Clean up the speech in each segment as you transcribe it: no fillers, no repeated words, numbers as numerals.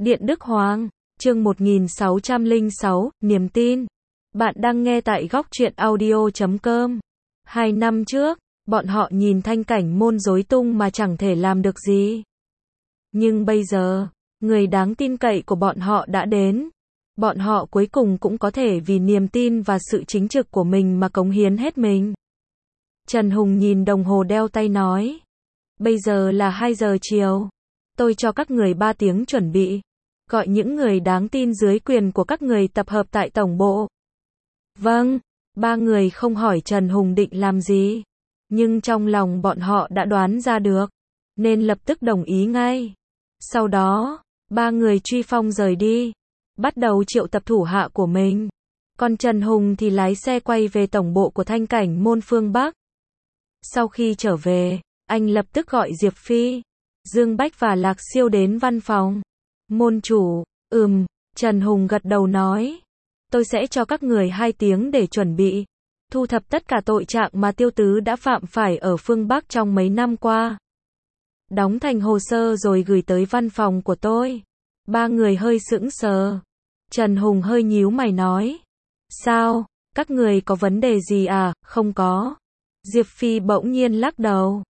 Điện Đức Hoàng, chương 1606, niềm tin. Bạn đang nghe tại góc truyện audio.com. 2 năm trước, bọn họ nhìn Thanh Cảnh Môn rối tung mà chẳng thể làm được gì. Nhưng bây giờ, người đáng tin cậy của bọn họ đã đến. Bọn họ cuối cùng cũng có thể vì niềm tin và sự chính trực của mình mà cống hiến hết mình. Trần Hùng nhìn đồng hồ đeo tay nói. Bây giờ là 2 giờ chiều. Tôi cho các người 3 tiếng chuẩn bị. Gọi những người đáng tin dưới quyền của các người tập hợp tại tổng bộ. Vâng, 3 người không hỏi Trần Hùng định làm gì. Nhưng trong lòng bọn họ đã đoán ra được. Nên lập tức đồng ý ngay. Sau đó, 3 người truy phong rời đi. Bắt đầu triệu tập thủ hạ của mình. Còn Trần Hùng thì lái xe quay về tổng bộ của Thanh Cảnh Môn phương Bắc. Sau khi trở về, anh lập tức gọi Diệp Phi, Dương Bách và Lạc Siêu đến văn phòng. Môn chủ, Trần Hùng gật đầu nói. Tôi sẽ cho các người 2 tiếng để chuẩn bị. Thu thập tất cả tội trạng mà Tiêu Tứ đã phạm phải ở phương Bắc trong mấy năm qua. Đóng thành hồ sơ rồi gửi tới văn phòng của tôi. 3 người hơi sững sờ. Trần Hùng hơi nhíu mày nói. Sao, các người có vấn đề gì à? Không có. Diệp Phi bỗng nhiên lắc đầu.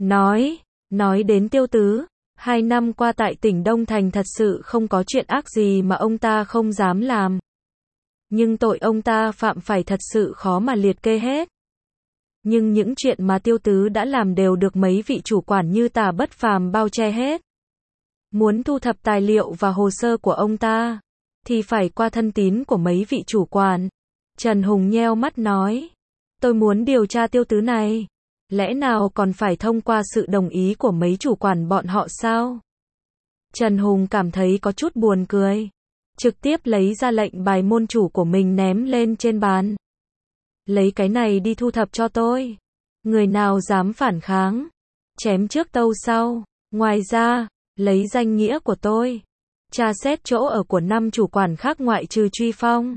Nói đến Tiêu Tứ. 2 năm qua tại tỉnh Đông Thành thật sự không có chuyện ác gì mà ông ta không dám làm. Nhưng tội ông ta phạm phải thật sự khó mà liệt kê hết. Nhưng những chuyện mà Tiêu Tứ đã làm đều được mấy vị chủ quản như Tả Bất Phàm bao che hết. Muốn thu thập tài liệu và hồ sơ của ông ta, thì phải qua thân tín của mấy vị chủ quản. Trần Hùng nheo mắt nói. Tôi muốn điều tra Tiêu Tứ này. Lẽ nào còn phải thông qua sự đồng ý của mấy chủ quản bọn họ sao? Trần Hùng cảm thấy có chút buồn cười. Trực tiếp lấy ra lệnh bài môn chủ của mình ném lên trên bàn. Lấy cái này đi thu thập cho tôi. Người nào dám phản kháng, chém trước tâu sau. Ngoài ra, lấy danh nghĩa của tôi, tra xét chỗ ở của 5 chủ quản khác ngoại trừ Truy Phong,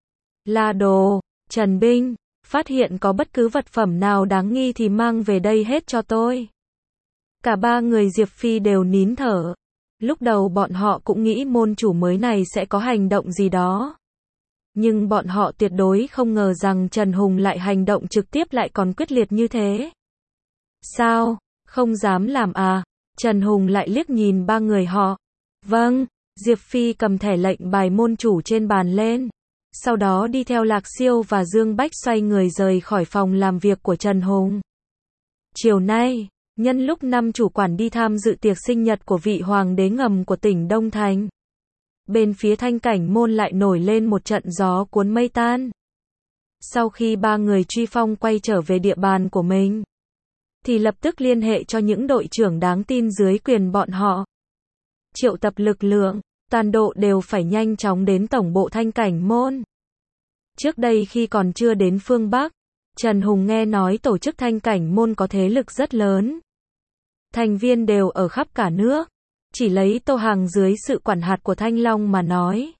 La Đồ, Trần Binh. Phát hiện có bất cứ vật phẩm nào đáng nghi thì mang về đây hết cho tôi. Cả 3 người Diệp Phi đều nín thở. Lúc đầu bọn họ cũng nghĩ môn chủ mới này sẽ có hành động gì đó. Nhưng bọn họ tuyệt đối không ngờ rằng Trần Hùng lại hành động trực tiếp lại còn quyết liệt như thế. Sao, không dám làm à? Trần Hùng lại liếc nhìn 3 người họ. Vâng, Diệp Phi cầm thẻ lệnh bài môn chủ trên bàn lên. Sau đó đi theo Lạc Siêu và Dương Bách xoay người rời khỏi phòng làm việc của Trần Hùng. Chiều nay, nhân lúc 5 chủ quản đi tham dự tiệc sinh nhật của vị hoàng đế ngầm của tỉnh Đông Thành, bên phía Thanh Cảnh Môn lại nổi lên một trận gió cuốn mây tan. Sau khi 3 người truy phong quay trở về địa bàn của mình, thì lập tức liên hệ cho những đội trưởng đáng tin dưới quyền bọn họ. Triệu tập lực lượng, toàn độ đều phải nhanh chóng đến tổng bộ Thanh Cảnh Môn. Trước đây khi còn chưa đến phương Bắc, Trần Hùng nghe nói tổ chức Thanh Cảnh Môn có thế lực rất lớn. Thành viên đều ở khắp cả nước. Chỉ lấy Tô Hằng dưới sự quản hạt của Thanh Long mà nói.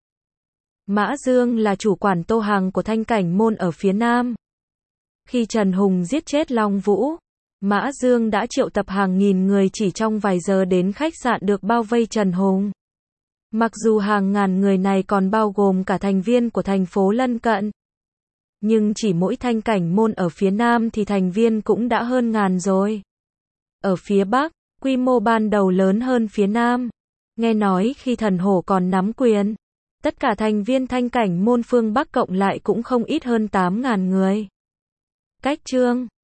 Mã Dương là chủ quản Tô Hằng của Thanh Cảnh Môn ở phía Nam. Khi Trần Hùng giết chết Long Vũ, Mã Dương đã triệu tập hàng nghìn người chỉ trong vài giờ đến khách sạn được bao vây Trần Hùng. Mặc dù hàng ngàn người này còn bao gồm cả thành viên của thành phố lân cận. Nhưng chỉ mỗi Thanh Cảnh Môn ở phía Nam thì thành viên cũng đã hơn ngàn rồi. Ở phía Bắc, quy mô ban đầu lớn hơn phía Nam. Nghe nói khi Thần Hổ còn nắm quyền, tất cả thành viên Thanh Cảnh Môn phương Bắc cộng lại cũng không ít hơn 8.000 người. Cách chương